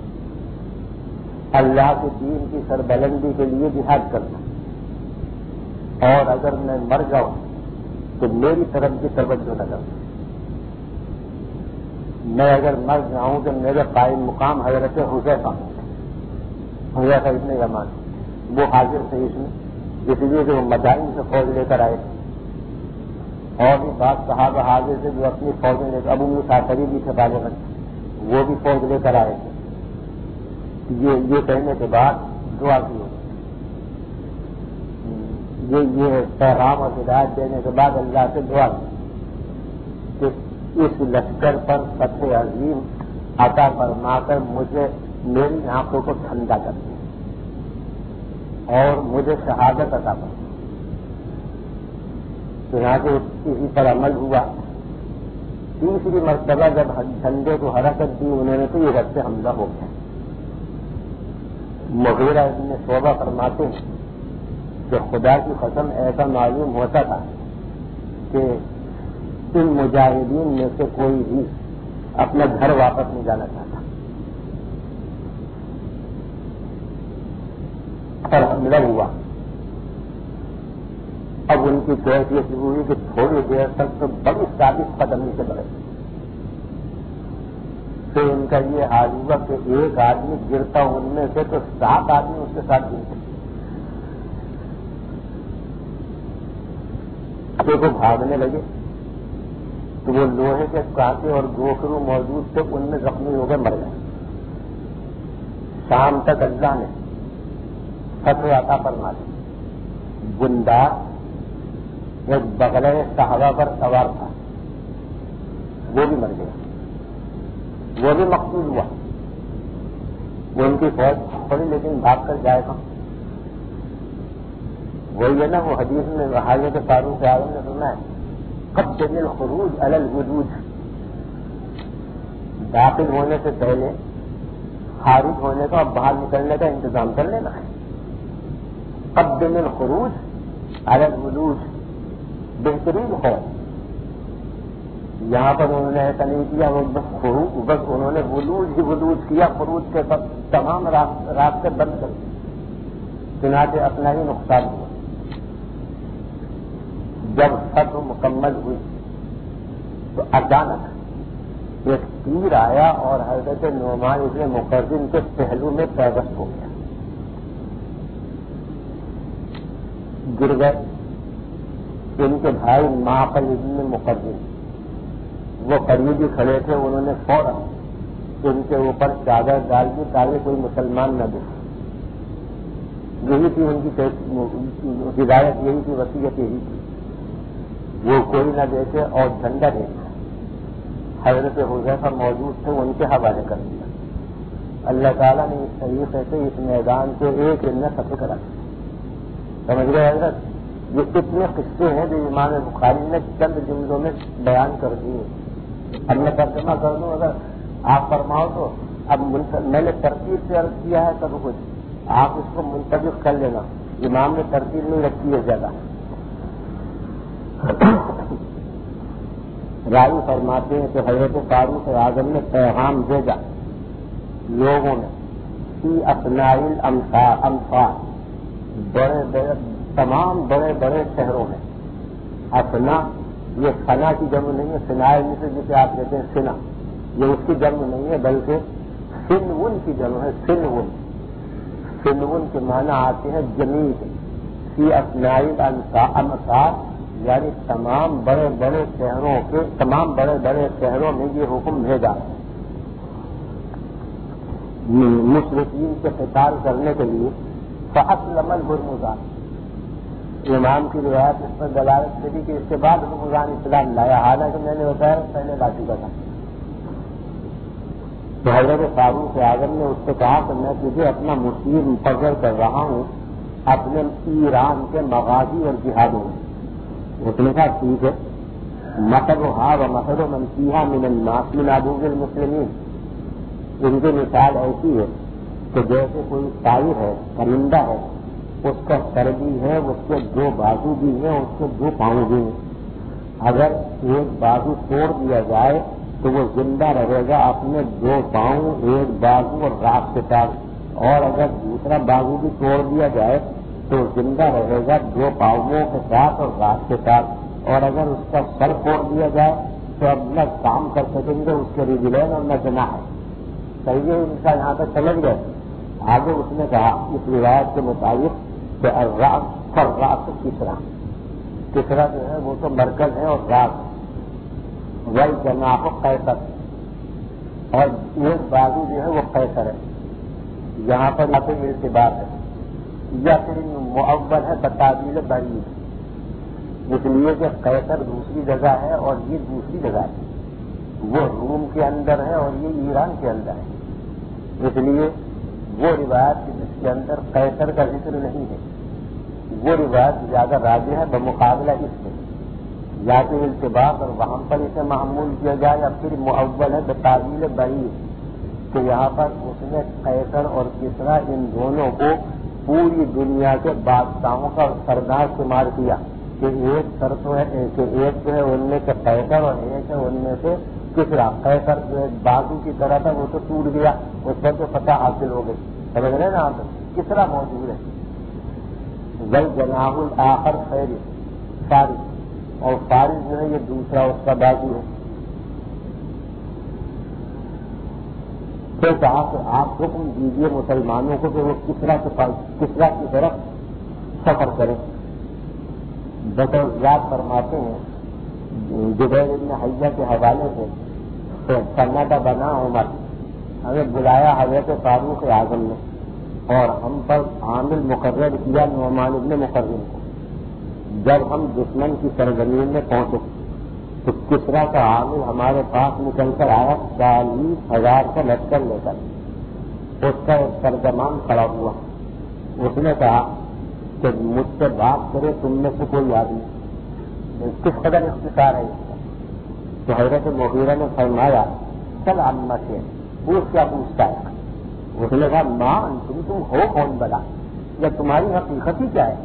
اللہ کے دین کی سربلندی کے لیے جہاد کرنا، اور اگر میں مر جاؤں تو میری طرف کی توجہ نہ کرنا۔ میں اگر مر جاؤں تو میرے قائم مقام حضرت حذیفہ حذیفہ ابن یمان، وہ حاضر تھے اس میں، اس لیے کہ وہ مدائن سے فوج لے کر آئے تھے، اور بھی بعض صحابہ حاضر تھے جو اپنی فوجیں لے کر، ابو مسافری بھی تھے بالغ، وہ بھی فوج لے کر آئے تھے۔ یہ یہ کہنے کے بعد دعا کی ہوئی، یہ یہ پیغام اور ہدایت دینے کے بعد اللہ سے دعا کی کہ اس لشکر پر فتح عظیم عطا فرما کر مجھے میری آنکھوں کو ٹھنڈا کر دے اور مجھے شہادت عطا کر دے۔ چنانچہ اسی پر عمل ہوا۔ تیسری مرتبہ جب جھنڈے کو حرکت دی انہوں نے تو یہ رد سے حملہ ہو گیا۔ مغیرہ ابن شعبہ فرماتے ہیں کہ خدا کی قسم ایسا معلوم ہوتا تھا کہ ان مجاہدین میں سے کوئی بھی اپنا گھر واپس نہیں جانا چاہتا۔ پر حملہ ہوا، اب ان کی کیفیت یہ ہوئی کہ تھوڑی دیر تک تو بڑی ثابت قدمی سے بڑھے، پھر ان کا یہ حال ہوا کہ ایک آدمی گرتا ان میں سے تو سات آدمی اس کے ساتھ گرتے، کو بھاگنے لگے تو وہ لوہے کے کانٹے اور گوکھرو موجود تھے، ان میں زخمی ہو کر مر گئے۔ شام تک اللہ نے فتح عطا فرما دی۔ بندار ایک بغلہ صحابہ پر سوار تھا، وہ بھی مر گیا، وہ بھی مقتول ہوا۔ وہ ان کی فوج پڑی لیکن بھاگ کر جائے گا، وہی ہے نا وہ حدیث میں حضرت فاروق اعظم نے سنا ہے قدم الخروج علی الوجود، داخل ہونے سے پہلے خارج ہونے کا اور باہر نکلنے کا انتظام کر لینا ہے۔ قدم الخروج علی الوجود بہترین ہے۔ یہاں پر انہوں نے ایسا نہیں کیا، وہ بس خروج بس انہوں نے ولوج ہی ولوج کیا، خروج کے تمام راستے بند کر دیے، چنانچہ اپنا ہی نقصان ہوا۔ جب فتح مکمل ہوئی تو اچانک ایک تیر آیا اور حضرت نعمان ابن مقرن کے پہلو میں پیوست ہو گیا، گر گئے۔ ان کے بھائی معقل ابن مقرن وہ قریبی کھڑے تھے، انہوں نے فوراً ان کے اوپر چادر ڈال دی تاکہ کوئی مسلمان نہ دیکھے۔ یہی تھی ان کی ہدایت، یہی تھی وصیت، یہی تھی وہ کوئی نہ دیکھے اور جھنڈا دیکھا۔ حضرت حذیفہ موجود تھے، ان کے حوالے کر دیا۔ اللہ تعالیٰ نے اس طریقے سے اس میدان کو ایک دن میں فتح کرا۔ سمجھ رہے حضرت، یہ اتنے قصے ہیں جو امام بخاری نے چند جملوں میں بیان کر دیے۔ اب میں ترجمہ کر دوں، اگر آپ فرماؤ تو اب میں نے ترتیب سے عرض کیا ہے سب کچھ، آپ اس کو منتخب کر لینا، امام نے ترتیب نہیں رکھی ہے زیادہ۔ راوی فرماتے ہیں کہ حضرت فاروق اعظم نے پیغام بھیجا لوگوں نے فی اثناء الامصار، بڑے بڑے تمام بڑے بڑے شہروں میں۔ اثنا یہ فنا کی جمع نہیں ہے، سنائے سے جسے آپ کہتے ہیں سنا، یہ اس کی جمع نہیں ہے بلکہ سنون کی جمع ہے۔ سنون سنون کے معنی آتے ہیں جمیل فی اثناء الامصار، یعنی تمام بڑے بڑے شہروں کے تمام بڑے بڑے شہروں میں یہ حکم بھیجا مشرکین سے قتال کرنے کے لیے۔ فاسلم الہرمزان، امام کی روایت اس پر دلالت کری کہ اس کے بعد ہرمزان اسلام لایا، حالانکہ میں نے بتایا پہلے لا چکا تھا۔ تو حضرت فاروق اعظم نے اس سے کہا کہ میں تجھے اپنا مشیر مقرر کر رہا ہوں اپنے ایران کے مغازی اور جہادوں میں۔ اس نے کہا ٹھیک ہے، مثلھا و مثل من فیھا من الناس من عدو المسلمین، ان کی مثال ایسی ہے کہ جیسے کوئی طائر ہے، پرندہ ہے، اس کا سر بھی ہے، اس کے دو بازو بھی ہیں، اس کے دو پاؤں بھی ہیں۔ اگر ایک بازو توڑ دیا جائے تو وہ زندہ رہے گا اپنے دو پاؤں، ایک بازو اور رات کے ساتھ، اور اگر دوسرا بازو بھی توڑ دیا جائے تو زندہ رہے گا دو پاؤں کے ساتھ اور رات کے ساتھ، اور اگر اس کا سر توڑ دیا جائے تو اب نہ کام کر سکیں گے اس کے رجلین اور نہ جناح ہے۔ صحیح ہے، ان کا یہاں تک سمجھ گئے۔ آگے اس نے کہا اس روایت کے مطابق کہ الراس فالراس کسرا، کسرا جو ہے وہ تو مرکز ہے اور راس والجناح قیصر، اور ایک بازو جو ہے وہ قیصر ہے۔ یہاں پر یا پھر ارتباط ہے یا پھر معول ہے بتعبیر بعید، اس لیے کہ قیصر دوسری جگہ ہے اور یہ دوسری جگہ ہے، وہ روم کے اندر ہے اور یہ ایران کے اندر ہے، اس لیے وہ روایت جس کے اندر قیصر کا ذکر نہیں ہے وہ روایت زیادہ راجح ہے بمقابلہ اس کے، یا تو التباس اور وہاں پر اسے معمول کیا جائے، یا پھر معول ہے بتعبیر بعید کہ یہاں پر اس نے قیصر اور کسرا ان دونوں کو پوری دنیا کے بادشاہوں کا سردار شمار کیا کہ ایک سر تو ہے کہ ایک جو ہے ان میں سے قیصر اور ایک ہے ان میں سے کسرا۔ قیصر جو ایک بازو کی طرح تھا وہ تو ٹوٹ گیا، اس پر تو فتح حاصل ہو گئی، سمجھ رہے نا آپ، کسرا موجود ہے۔ والجناح الآخر فارس، فارس اور فارس جو ہے یہ دوسرا اس کا بازو ہے۔ تو کہا کہ آپ حکم دیجیے مسلمانوں کو کہ وہ کسرا کسرا کی طرف سفر کریں۔ بطور یاد فرماتے ہیں جبیر بن حیہ کے حوالے سے تو سناٹا بنا عمر، ہمیں بلایا حضرت فاروق اعظم نے اور ہم پر عامل مقرر کیا نعمان ابن مقرن کو۔ جب ہم دشمن کی سرزمین میں پہنچے تو کسرا کا عامل ہمارے پاس نکل کر آیا چالیس ہزار کا لشکر لے کر، اس کا ایک ترجمان کھڑا ہوا، اس نے کہا کہ مجھ سے بات کرے تم میں سے کوئی آدمی، کس قدر اختصار ہے اس کا؟ تو حضرت مغیرہ نے فرمایا چل عمہ سے پوچھ، کیا پوچھتا ہے؟ اس نے کہا ماں تم تم ہو کون بلا، یا تمہاری حقیقت ہی کیا ہے؟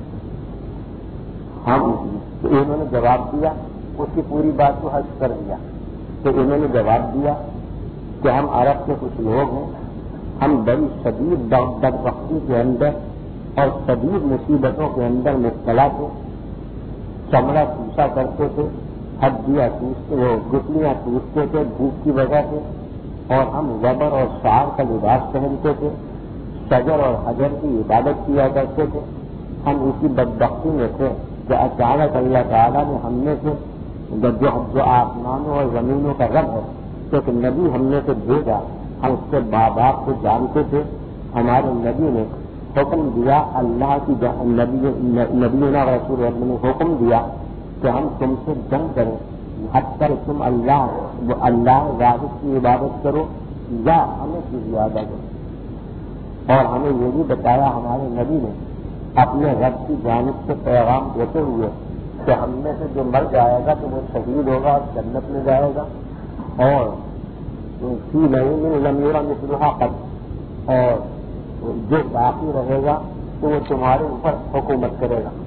ہم انہوں نے جواب دیا، اس کی پوری بات کو حذف کر دیا، تو انہوں نے جواب دیا کہ ہم عرب کے کچھ لوگ ہیں، ہم بڑی شدید بدبختی کے اندر اور شدید مصیبتوں کے اندر مبتلا تھے، چمڑا پوچھا کرتے تھے، ہڈیاں ٹوٹتے وہ گٹلیاں ٹوٹتے تھے بھوک کی وجہ سے، اور ہم زبر اور شعر کا لباس پہنتے تھے، شجر اور حجر کی عبادت کیا کرتے تھے. ہم اسی بدبختی میں تھے کہ اچانک اللہ تعالیٰ نے ہم میں سے جو جو آسمانوں اور زمینوں کا رب ہے ایک نبی ہم نے سے بھیجا. ہم اس کے باپ باپ کو جانتے تھے. ہمارے نبی نے حکم دیا، اللہ کی نبینا رسول اللہ نے حکم دیا کہ ہم تم سے جنگ کریں، حتیٰ تم اللہ وہ اللہ واحد کی عبادت کرو یا ہمیں کی عبادت کرو. اور ہمیں یہ بھی بتایا ہمارے نبی نے اپنے رب کی جانب سے پیغام دیتے ہوئے کہ ہم میں سے جو مر جائے گا تو وہ شہید ہوگا اور جنت میں جائے گا، اور فی نہیں لم یرى مثلها قط، اور جو باقی رہے گا تو وہ تمہارے اوپر حکومت کرے گا.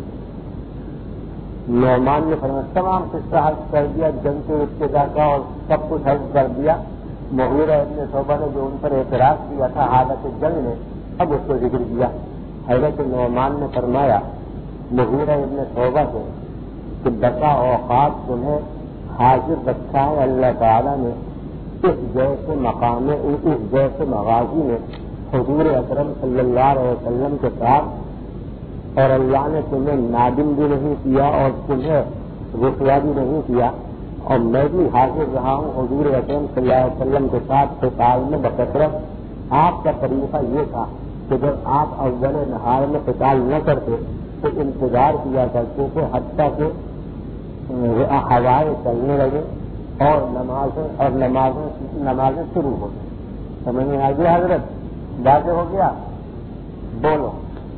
نعمان نے فرمایا تمام قصہ حل کر دیا، جنگ کے ابتدا کا اور سب کچھ حل کر دیا. مغیرہ ابن شعبہ نے جو ان پر اعتراض کیا تھا حالت جنگ نے اب اس کو ذکر کیا. حضرت نعمان نے فرمایا مغیرہ ابن شعبہ سے کہ بقا اوقات تمہیں حاضر رکھا ہے اللہ تعالیٰ نے اس جیسے مقام اس جیسے مغازی میں حضور اکرم صلی اللہ علیہ وسلم کے ساتھ، اور اللہ نے تمہیں نادم بھی نہیں کیا اور تمہیں رسوا بھی نہیں کیا. اور میں بھی حاضر رہا ہوں حضور اکرم صلی اللہ علیہ وسلم کے ساتھ قتال میں بکثرت. آپ کا طریقہ یہ تھا کہ جب آپ اول نہار میں قتال نہ کرتے تو انتظار کیا کرتے تھے حتیٰ کہ ہوائیں چلنے لگے اور نمازیں اور نمازیں نمازیں شروع ہو گئی. سمجھ میں آ گیا حضرت؟ واضح ہو گیا؟ بولو.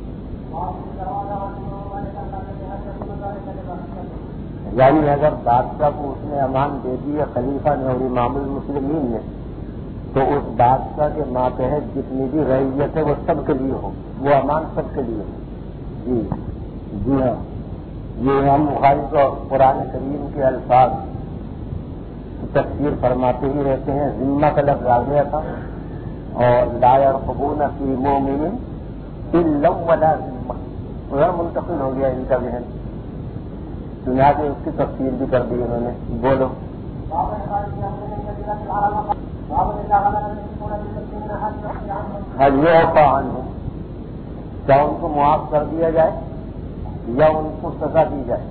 یعنی اگر بادشاہ کو اس نے امان دے دی ہے خلیفہ نے اور امام المسلمین نے تو اس بادشاہ کے ماتحت جتنی بھی رعیت ہے وہ سب کے لیے ہو، وہ امان سب کے لیے ہو. جی جی ہاں، یہ ہم بخاری کو قرآن کریم کے الفاظ تفسیر فرماتے ہی رہتے ہیں. ذمہ کا لفظ آ گیا تھا اور لا يرقبون فی مؤمن الا ولا ذمہ ادھر منتقل ہو گیا ان کا ذہن، چنانچہ اس کی تفسیر بھی کر دی انہوں نے. بولو. حج ہوتا عنہ، کیا ان کو معاف کر دیا جائے یا ان کو سزا دی جائے؟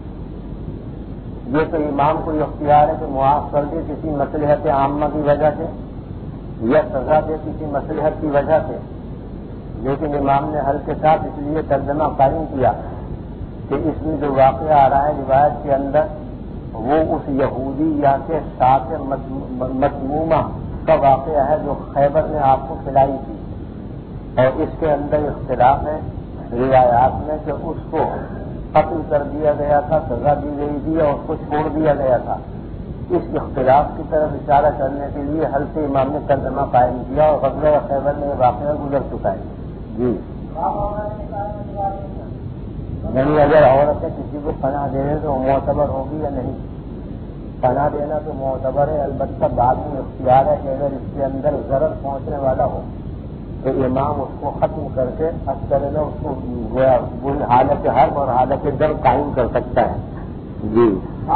یہ تو امام کو اختیار ہے کہ معاف کر دے کسی مصلحت عامہ کی وجہ سے یا سزا دے کسی مصلحت کی وجہ سے. لیکن امام نے حل کے ساتھ اس لیے ترجمہ قائم کیا کہ اس میں جو واقعہ آ رہا ہے روایت کے اندر وہ اس یہودی یا کے ساتھ مسمومہ کا واقعہ ہے جو خیبر نے آپ کو کھلائی تھی، اور اس کے اندر اختلاف ہے روایات میں کہ اس کو قتل کر دیا گیا تھا، سزا دی گئی تھی اور اس کو چھوڑ دیا گیا تھا. اس اختلاف کی طرف اشارہ کرنے کے لیے حل سے امام نے ترجمہ قائم کیا اور غزوہ خیبر میں یہ واقعہ گزر چکا ہے. جی یعنی اگر عورتیں کسی کو پناہ دے رہے تو وہ معتبر ہوگی یا نہیں؟ پناہ دینا تو معتبر ہے، البتہ بعد میں اختیار ہے کہ اگر اس کے اندر ضرر پہنچنے والا ہو تو امام اس کو ختم کر کے اکثر اس کو حالت حرب اور حالت ڈر قائم کر سکتا ہے. جی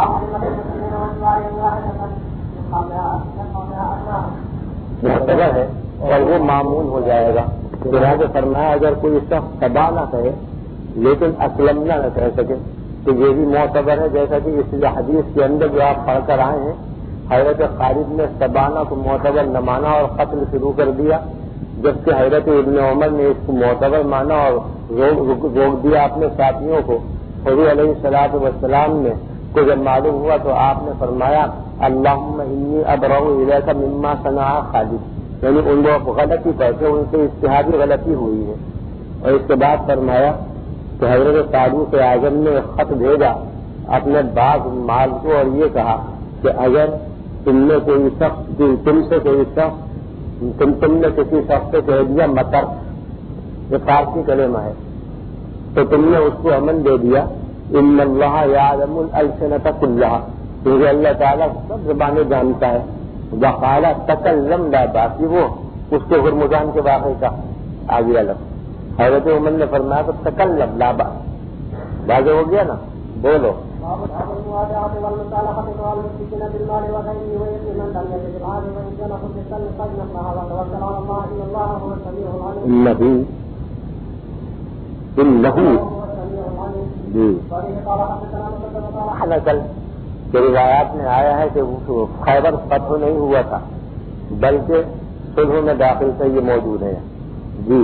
معتبر ہے اور وہ معمول ہو جائے گا. لہٰذا فرمایا اگر کوئی شخص تباہ نہ کہے لیکن اسلمنا نہ کہہ سکے تو یہ بھی معتبر ہے، جیسا کہ اس حدیث کے اندر جو آپ پڑھ کر آئے ہیں حضرت خالد نے سبانہ کو معتبر نہ مانا اور قتل شروع کر دیا، جبکہ حضرت ابن عمر نے اس کو معتبر مانا اور روک دیا اپنے ساتھیوں کو. حضور علیہ الصلوۃ والسلام نے کو جب معلوم ہوا تو آپ نے فرمایا اللہم انی ابرأ الیک مما صنع خالد، یعنی ان لوگ غلطی کرتے ان سے اجتہادی غلطی ہوئی ہے. اور اس کے بعد فرمایا کہ حضرت فاروق اعظم نے خط بھیجا اپنے بعض مال کو اور یہ کہا کہ اگر تم نے کوئی شخص تم سے کوئی شخص تم تم نے کسی شخص سے کہہ دیا مطر، یہ فارسی کلمہ ہے، تو تم نے اس کو امن دے دیا ان اللہ یعلم الالسنۃ کلھا، کیونکہ اللہ تعالیٰ سب زبانیں جانتا ہے. وقال تکلم لا باقی وہ اس کے ہرمزان کے واقعے کا آگے الگ حضرت عمر نے فرمایا تو تکلم لا باقی واضح ہو گیا نا. بولو. کہ روایات میں آیا ہے کہ خیبر فتح نہیں ہوا تھا بلکہ صلح میں داخل سے یہ موجود ہے. جی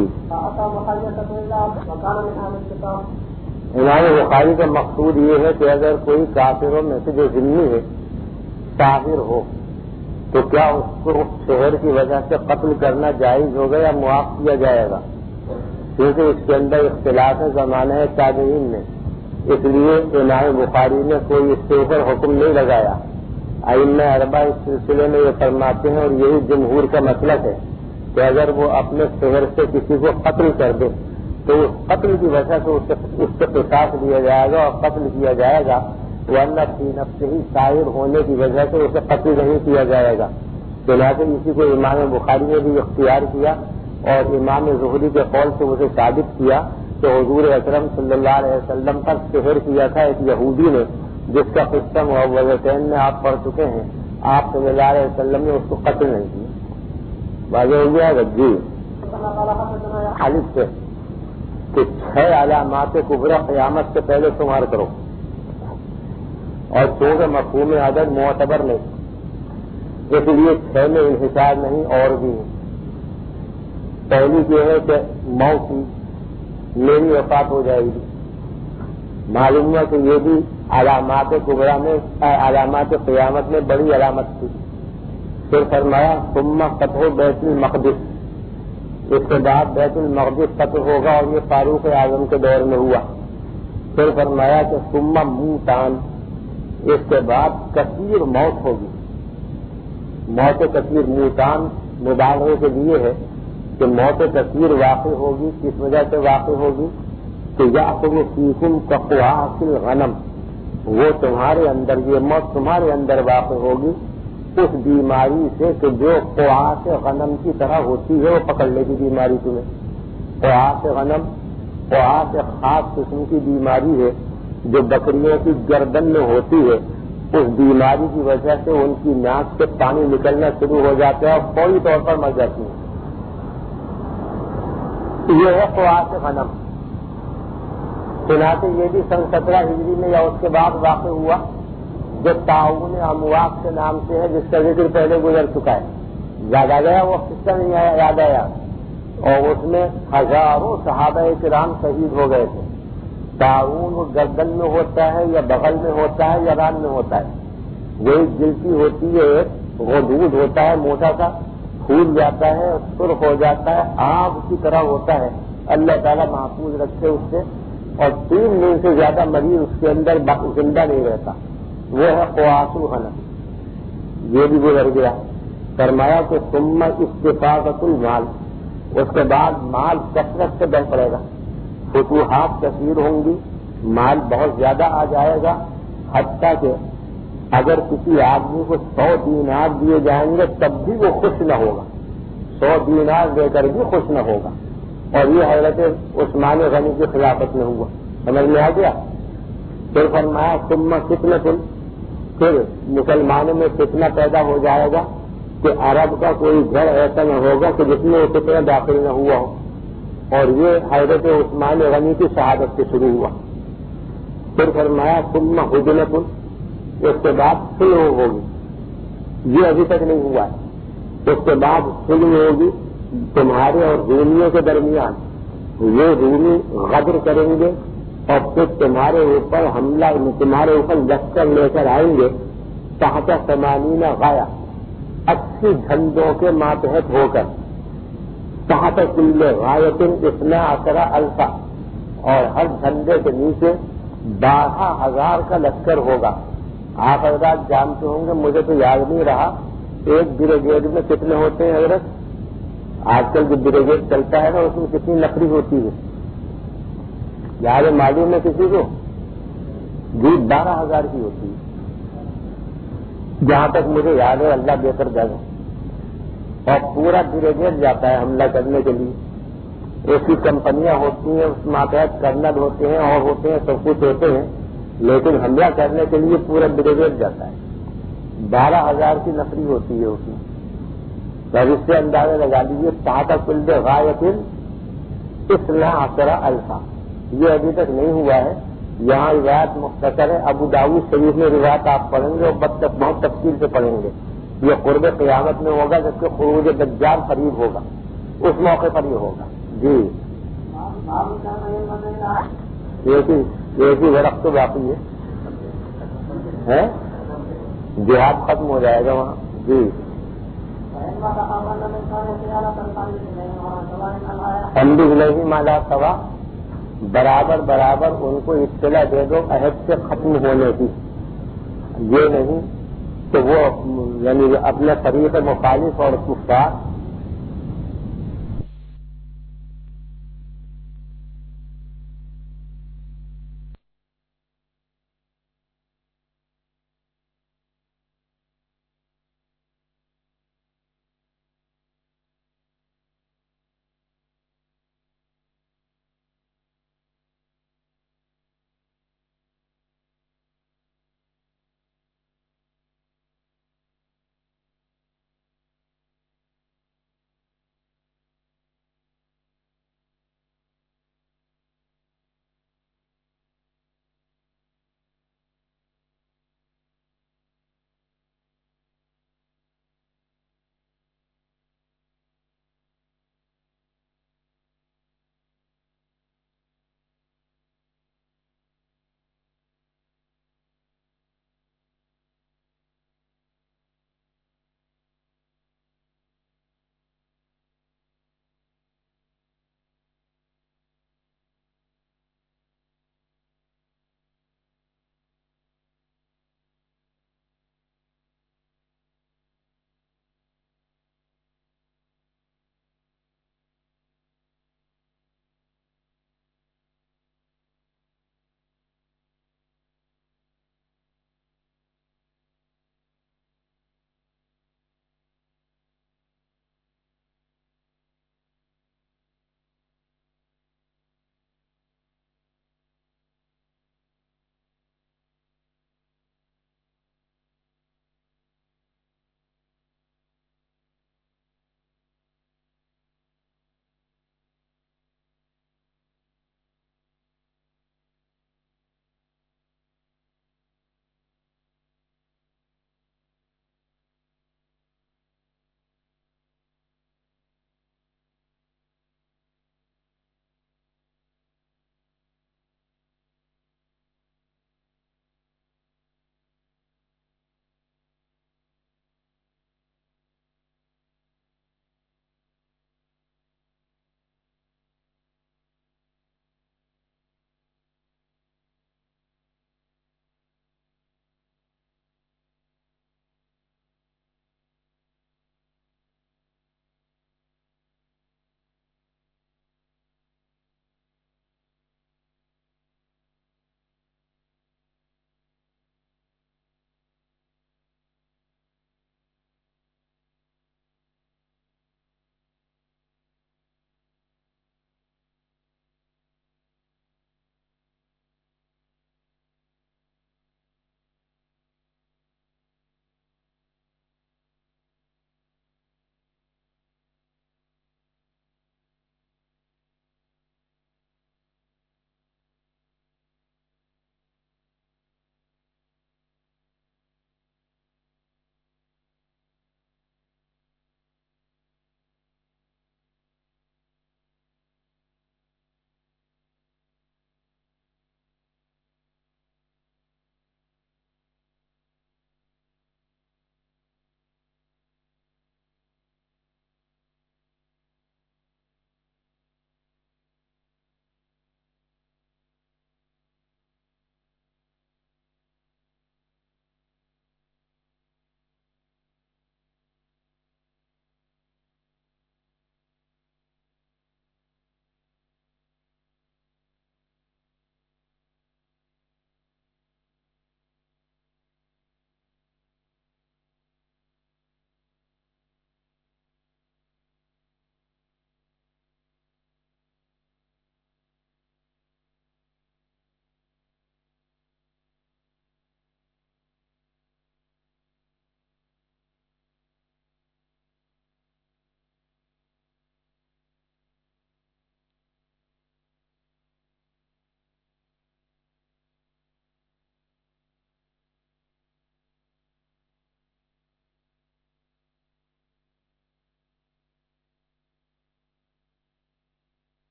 امام بخاری کا مقصود یہ ہے کہ اگر کوئی کافروں میں سے جو ذمہ ہے طاہر ہو تو کیا اس کو شہر کی وجہ سے قتل کرنا جائز ہوگا یا معاف کیا جائے گا؟ کیونکہ اس کے اندر اختلاف زمانہ ہے تابعین میں، اس لیے امام بخاری نے کوئی اس کے اوپر حکم نہیں لگایا. ائمہ اربعہ اس سلسلے میں یہ فرماتے ہیں اور یہی جمہور کا مسلک ہے کہ اگر وہ اپنے شہر سے کسی کو قتل کر دے تو اس قتل کی وجہ سے اس سے قصاص دیا جائے گا اور قتل کیا جائے گا، ورنہ فی نفسہ ہی طاہر ہونے کی وجہ سے اسے قتل نہیں کیا جائے گا. چنانچہ اسی کو امام بخاری نے بھی اختیار کیا اور امام زہری کے قول سے اسے ثابت کیا کہ حضور اکرم صلی اللہ علیہ وسلم پر سحر کیا تھا ایک یہودی نے، جس کا قصہ معوذتین میں آپ پڑھ چکے ہیں. آپ صلی اللہ علیہ وسلم نے اس کو قتل نہیں کیا. واضح ہو گیا جی حالف سے کہ چھ علامات کبریٰ قیامت سے پہلے شمار کرو، اور چونکہ مفہوم عدد معتبر نہیں اس لیے چھ میں انحصار نہیں اور بھی. پہلی یہ ہے کہ موت کی میری وفات ہو جائے گی. معلوم ہے کہ یہ بھی علامات کبریٰ میں علامات قیامت میں بڑی علامت تھی. پھر فرمایا ثم فتح بیت المقدس، اس کے بعد بیت المقدس فتح ہوگا اور یہ فاروق اعظم کے دور میں ہوا. پھر فرمایا کہ ثم موتان، اس کے بعد کثیر موت ہوگی. موت کثیر موتان مبالغے کے لیے ہے کہ موت کثیر واقع ہوگی. کس وجہ سے واقع ہوگی؟ کہ یأخذ فیکم کقواس الغنم، وہ تمہارے اندر یہ موت تمہارے اندر واقع ہوگی اس بیماری سے کہ جو قواس غنم کی طرح ہوتی ہے، وہ پکڑ لے گی بیماری تمہیں. قواس غنم قواس خاص قسم کی بیماری ہے جو بکریوں کی گردن میں ہوتی ہے. اس بیماری کی وجہ سے ان کی ناک سے پانی نکلنا شروع ہو جاتا ہے اور فوری طور پر مر جاتی ہے. یہ ہے قواس غنم. چنانچہ یہ بھی سن سترہ ہجری میں یا اس کے بعد واقع ہوا، جو تعاون امواق کے نام سے ہے، جس کا ذکر پہلے گزر چکا ہے. یاد آ گیا وہ قصہ نہیں آیا؟ یاد آیا. اور اس میں ہزاروں صحابہ کرام شہید ہو گئے تھے. تعاون وہ گردن میں ہوتا ہے یا بغل میں ہوتا ہے یا ران میں ہوتا ہے. وہی جلتی ہوتی ہے، وہ دودھ ہوتا ہے موٹا سا، پھول جاتا ہے، سرخ ہو جاتا ہے، آگ کی طرح ہوتا ہے. اللہ تعالیٰ محفوظ رکھے اس سے، اور تین دن سے زیادہ مریض اس کے اندر زندہ نہیں رہتا. وہ ہے قواس الغنم. یہ بھی گزر گیا. فرمایا کہ ثم استفاضۃ المال، اس کے بعد مال کثرت سے بڑھ پڑے گا. فتوحات کثیر ہوں گی، مال بہت زیادہ آ جائے گا، حتیٰ کہ اگر کسی آدمی کو سو دینار دیے جائیں گے تب بھی وہ خوش نہ ہوگا. سو دینار دے کر بھی خوش نہ ہوگا. اور یہ حضرت عثمان غنی کی خلافت میں ہوا. سمجھ میں آ گیا؟ پھر فرمایا ثم فتنۃ، پھر مسلمانوں میں فتنہ پیدا ہو جائے گا کہ عرب کا کوئی گھر ایسا نہ ہوگا کہ جس میں وہ فتنہ داخل نہ ہوا ہو. اور یہ حضرت عثمان غنی کی شہادت سے شروع ہوا. پھر فرمایا ثم ہدنۃ، اس کے بعد صلح ہوگی. یہ ابھی تک نہیں ہوا ہے. اس کے بعد صلح ہوگی تمہارے اور رومیوں کے درمیان. یہ رومی غدر کریں گے اور پھر تمہارے اوپر حملہ تمہارے اوپر لشکر لے کر آئیں گے. تحت ثمانین غایا، اسی جھنڈوں کے ماتحت ہو کر. تحت کل غایت اثنا عشر الفا، اور ہر جھنڈے کے نیچے بارہ ہزار کا لشکر ہوگا. آپ حضرات جانتے ہوں گے، مجھے تو یاد نہیں رہا ایک بریگیڈ میں کتنے ہوتے ہیں حضرت. آج کل جو بریگیڈ چلتا ہے نا اس میں کتنی لکڑی ہوتی ہے؟ یاد معلوم ہے کسی کو؟ جی بارہ ہزار کی ہوتی ہے جہاں تک مجھے یاد ہے. اللہ بہتر جانے. اور پورا بریگیڈ جاتا ہے حملہ کرنے کے لیے. ایسی کمپنیاں ہوتی ہیں، اس ماتحت کرنل ہوتے ہیں اور ہوتے ہیں، سب کچھ ہوتے ہیں. لیکن حملہ کرنے کے لیے پورا بریگیڈ جاتا ہے. بارہ ہزار کی نفری ہوتی ہے اس میں. تو اس سے اندازہ لگا لیجیے تحت کل غایت اصلاح عشرہ الفا. یہ ابھی تک نہیں ہوا ہے. یہاں روایت مختصر ہے. ابو داؤد شریف میں روایت آپ پڑھیں گے اور بہت تفصیل سے پڑھیں گے. یہ قرب قیامت میں ہوگا جبکہ خروج دجال قریب ہوگا, اس موقع پر یہ ہوگا. جی ایسی ورق تو باقی ہے, جہاد ختم ہو جائے گا وہاں. جی ہم بھی نہیں مالا سوا برابر برابر ان کو اطلاع دے دو عہد سے ختم ہونے کی. یہ نہیں کہ وہ یعنی اپنے طریق مخالف اور کفار